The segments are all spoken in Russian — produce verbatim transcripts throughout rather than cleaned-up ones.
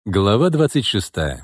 Глава двадцать шестая.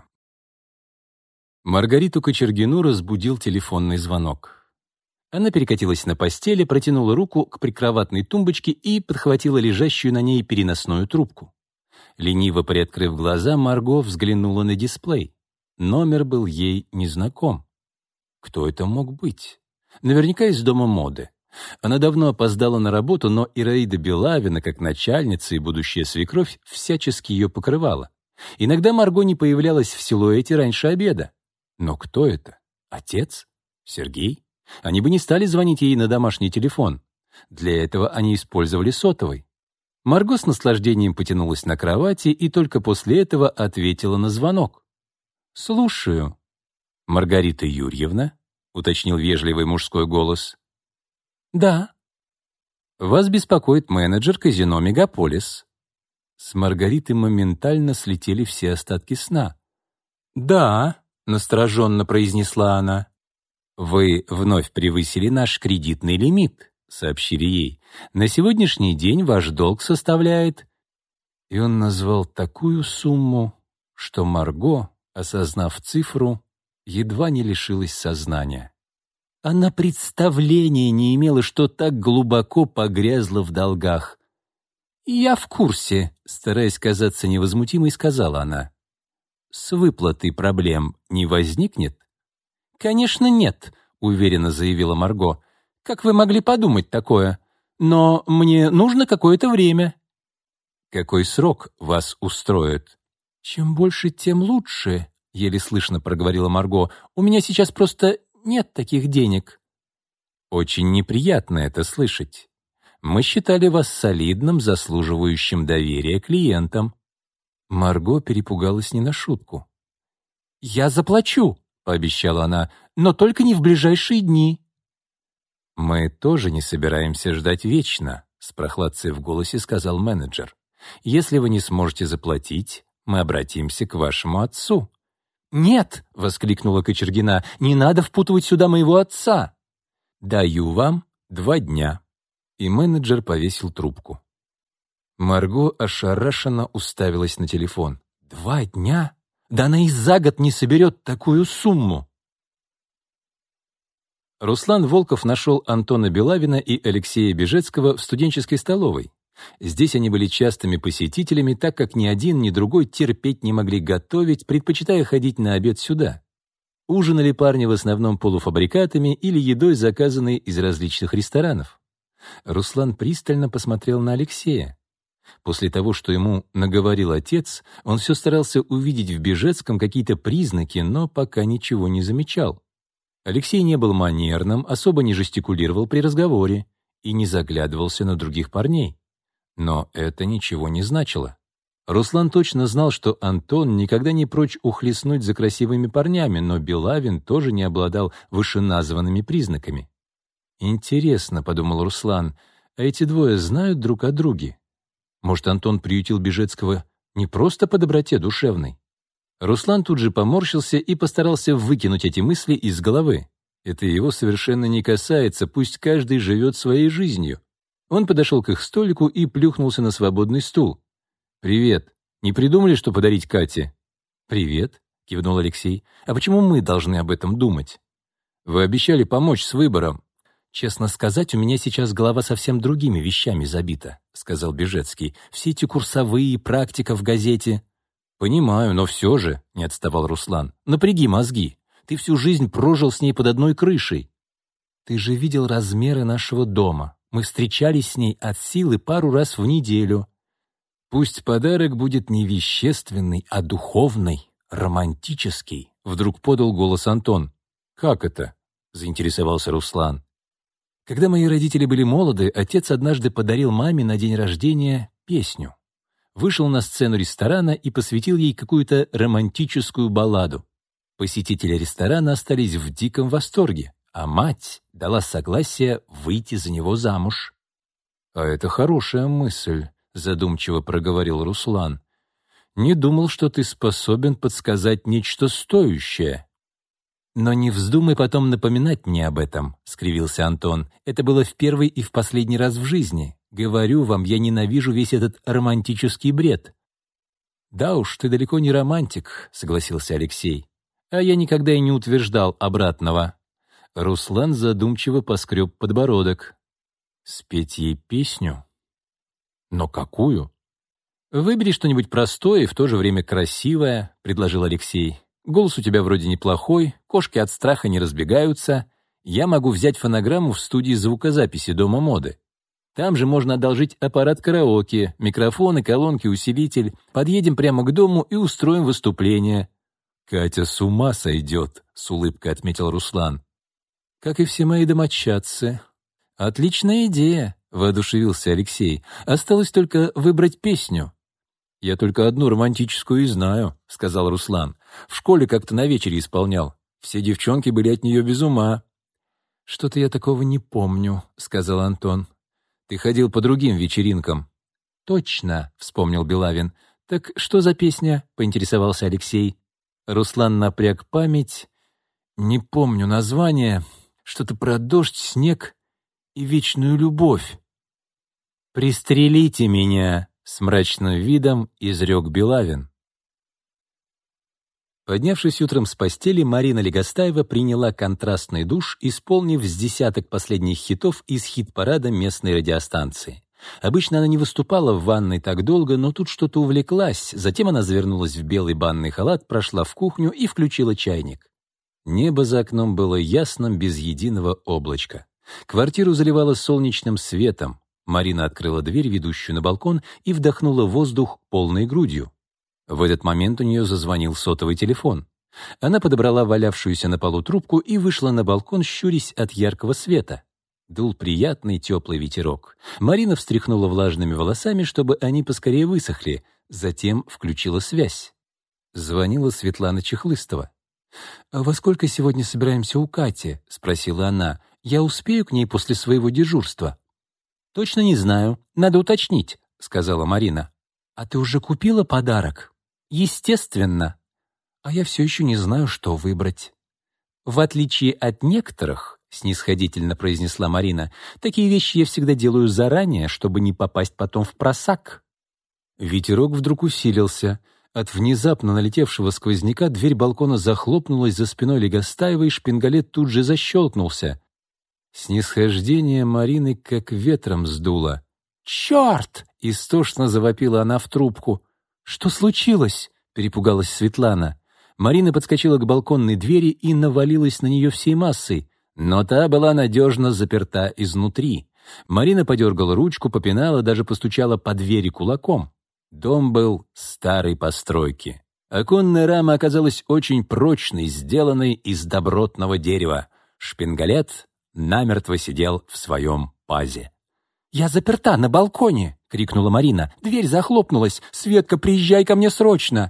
Маргариту Кочергину разбудил телефонный звонок. Она перекатилась на постели, протянула руку к прикроватной тумбочке и подхватила лежащую на ней переносную трубку. Лениво приоткрыв глаза, Марго взглянула на дисплей. Номер был ей незнаком. Кто это мог быть? Наверняка из дома моды. Она давно опоздала на работу, но Ираида Белавина, как начальница и будущая свекровь, всячески ее покрывала. Иногда Марго не появлялась в силуэте раньше обеда. Но кто это? Отец? Сергей? Они бы не стали звонить ей на домашний телефон. Для этого они использовали сотовый. Марго с наслаждением потянулась на кровати и только после этого ответила на звонок. «Слушаю». «Маргарита Юрьевна?» — уточнил вежливый мужской голос. «Да». «Вас беспокоит менеджер казино «Мегаполис». С Маргариты моментально слетели все остатки сна. «Да», — настороженно произнесла она. «Вы вновь превысили наш кредитный лимит», — сообщили ей. «На сегодняшний день ваш долг составляет...» И он назвал такую сумму, что Марго, осознав цифру, едва не лишилась сознания. Она представления не имела, что так глубоко погрязла в долгах. «Я в курсе», — стараясь казаться невозмутимой, сказала она. «С выплатой проблем не возникнет?» «Конечно, нет», — уверенно заявила Марго. «Как вы могли подумать такое? Но мне нужно какое-то время». «Какой срок вас устроит?» «Чем больше, тем лучше», — еле слышно проговорила Марго. «У меня сейчас просто нет таких денег». «Очень неприятно это слышать. Мы считали вас солидным, заслуживающим доверия клиентом». Марго перепугалась не на шутку. «Я заплачу», — пообещала она, — «но только не в ближайшие дни». «Мы тоже не собираемся ждать вечно», — с прохладцей в голосе сказал менеджер. «Если вы не сможете заплатить, мы обратимся к вашему отцу». «Нет», — воскликнула Кочергина, — «не надо впутывать сюда моего отца». «Даю вам два дня». И менеджер повесил трубку. Марго ошарашенно уставилась на телефон. «Два дня? Да она и за год не соберет такую сумму!» Руслан Волков нашел Антона Белавина и Алексея Бежецкого в студенческой столовой. Здесь они были частыми посетителями, так как ни один, ни другой терпеть не могли готовить, предпочитая ходить на обед сюда. Ужинали парни в основном полуфабрикатами или едой, заказанной из различных ресторанов. Руслан пристально посмотрел на Алексея. После того, что ему наговорил отец, он все старался увидеть в Бежецком какие-то признаки, но пока ничего не замечал. Алексей не был манерным, особо не жестикулировал при разговоре и не заглядывался на других парней. Но это ничего не значило. Руслан точно знал, что Антон никогда не прочь ухлестнуть за красивыми парнями, но Белавин тоже не обладал вышеназванными признаками. «Интересно», — подумал Руслан, — «а эти двое знают друг о друге? Может, Антон приютил Бежецкого не просто по доброте душевной?» Руслан тут же поморщился и постарался выкинуть эти мысли из головы. Это его совершенно не касается, пусть каждый живет своей жизнью. Он подошел к их столику и плюхнулся на свободный стул. «Привет. Не придумали, что подарить Кате?» «Привет», — кивнул Алексей. «А почему мы должны об этом думать?» «Вы обещали помочь с выбором». «Честно сказать, у меня сейчас голова совсем другими вещами забита», — сказал Бежецкий. «Все эти курсовые, практика в газете». «Понимаю, но все же», — не отставал Руслан, — «напряги мозги. Ты всю жизнь прожил с ней под одной крышей». «Ты же видел размеры нашего дома. Мы встречались с ней от силы пару раз в неделю». «Пусть подарок будет не вещественный, а духовный, романтический», — вдруг подал голос Антон. «Как это?» — заинтересовался Руслан. «Когда мои родители были молоды, отец однажды подарил маме на день рождения песню. Вышел на сцену ресторана и посвятил ей какую-то романтическую балладу. Посетители ресторана остались в диком восторге, а мать дала согласие выйти за него замуж». «А это хорошая мысль», — задумчиво проговорил Руслан. «Не думал, что ты способен подсказать нечто стоящее». «Но не вздумай потом напоминать мне об этом», — скривился Антон. «Это было в первый и в последний раз в жизни. Говорю вам, я ненавижу весь этот романтический бред». «Да уж, ты далеко не романтик», — согласился Алексей. «А я никогда и не утверждал обратного». Руслан задумчиво поскреб подбородок. «Спеть ей песню? Но какую?» «Выбери что-нибудь простое и в то же время красивое», — предложил Алексей. «Голос у тебя вроде неплохой, кошки от страха не разбегаются. Я могу взять фонограмму в студии звукозаписи Дома моды. Там же можно одолжить аппарат караоке, микрофоны, колонки, усилитель. Подъедем прямо к дому и устроим выступление». «Катя с ума сойдет», — с улыбкой отметил Руслан. «Как и все мои домочадцы». «Отличная идея», — воодушевился Алексей. «Осталось только выбрать песню». «Я только одну романтическую и знаю», — сказал Руслан. «В школе как-то на вечере исполнял. Все девчонки были от нее без ума». «Что-то я такого не помню», — сказал Антон. «Ты ходил по другим вечеринкам». «Точно», — вспомнил Белавин. «Так что за песня?» — поинтересовался Алексей. Руслан напряг память. «Не помню название. Что-то про дождь, снег и вечную любовь». «Пристрелите меня», — с мрачным видом изрек Белавин. Поднявшись утром с постели, Марина Легостаева приняла контрастный душ, исполнив с десяток последних хитов из хит-парада местной радиостанции. Обычно она не выступала в ванной так долго, но тут что-то увлеклась. Затем она завернулась в белый банный халат, прошла в кухню и включила чайник. Небо за окном было ясным, без единого облачка. Квартиру заливало солнечным светом. Марина открыла дверь, ведущую на балкон, и вдохнула воздух полной грудью. В этот момент у нее зазвонил сотовый телефон. Она подобрала валявшуюся на полу трубку и вышла на балкон, щурясь от яркого света. Дул приятный теплый ветерок. Марина встряхнула влажными волосами, чтобы они поскорее высохли, затем включила связь. Звонила Светлана Чехлыстова. «А во сколько сегодня собираемся у Кати?» — спросила она. «Я успею к ней после своего дежурства?» «Точно не знаю. Надо уточнить», — сказала Марина. «А ты уже купила подарок?» «Естественно. А я все еще не знаю, что выбрать». «В отличие от некоторых», — снисходительно произнесла Марина, «такие вещи я всегда делаю заранее, чтобы не попасть потом в просак». Ветерок вдруг усилился. От внезапно налетевшего сквозняка дверь балкона захлопнулась за спиной Легостаевой, и шпингалет тут же защелкнулся. Снисхождение Марины как ветром сдуло. «Черт!» — истошно завопила она в трубку. «Что случилось?» — перепугалась Светлана. Марина подскочила к балконной двери и навалилась на нее всей массой, но та была надежно заперта изнутри. Марина подергала ручку, попинала, даже постучала по двери кулаком. Дом был старой постройки. Оконная рама оказалась очень прочной, сделанной из добротного дерева. Шпингалет намертво сидел в своем пазе. «Я заперта на балконе!» — крикнула Марина. «Дверь захлопнулась! Светка, приезжай ко мне срочно!»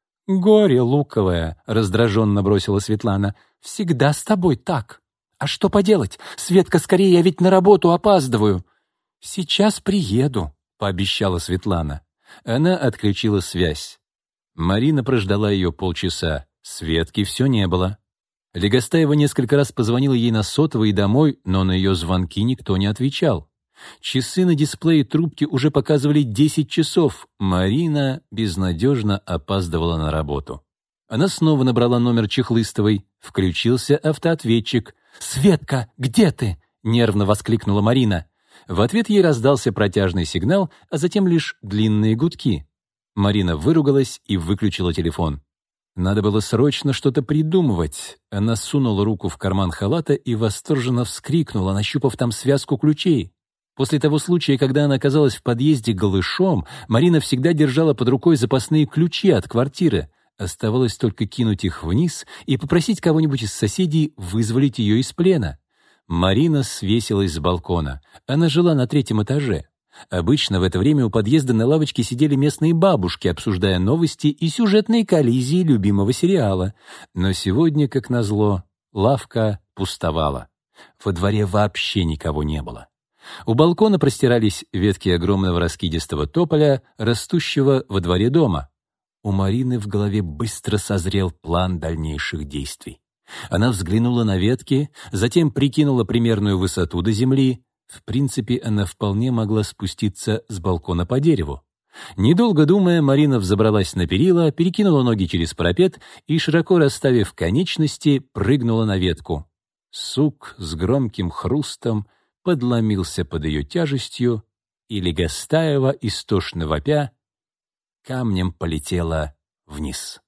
«Горе луковое!» — раздраженно бросила Светлана. «Всегда с тобой так! А что поделать? Светка, скорее, я ведь на работу опаздываю!» «Сейчас приеду!» — пообещала Светлана. Она отключила связь. Марина прождала ее полчаса. Светки все не было. Легостаева несколько раз позвонила ей на сотовый и домой, но на ее звонки никто не отвечал. Часы на дисплее трубки уже показывали десять часов. Марина безнадежно опаздывала на работу. Она снова набрала номер Чехлыстовой. Включился автоответчик. «Светка, где ты?» — нервно воскликнула Марина. В ответ ей раздался протяжный сигнал, а затем лишь длинные гудки. Марина выругалась и выключила телефон. Надо было срочно что-то придумывать. Она сунула руку в карман халата и восторженно вскрикнула, нащупав там связку ключей. После того случая, когда она оказалась в подъезде голышом, Марина всегда держала под рукой запасные ключи от квартиры. Оставалось только кинуть их вниз и попросить кого-нибудь из соседей вызволить ее из плена. Марина свесилась с балкона. Она жила на третьем этаже. Обычно в это время у подъезда на лавочке сидели местные бабушки, обсуждая новости и сюжетные коллизии любимого сериала. Но сегодня, как назло, лавка пустовала. Во дворе вообще никого не было. У балкона простирались ветки огромного раскидистого тополя, растущего во дворе дома. У Марины в голове быстро созрел план дальнейших действий. Она взглянула на ветки, затем прикинула примерную высоту до земли. В принципе, она вполне могла спуститься с балкона по дереву. Недолго думая, Марина взобралась на перила, перекинула ноги через парапет и, широко расставив конечности, прыгнула на ветку. Сук с громким хрустом подломился под ее тяжестью, и Легостаева, истошно вопя, камнем полетела вниз.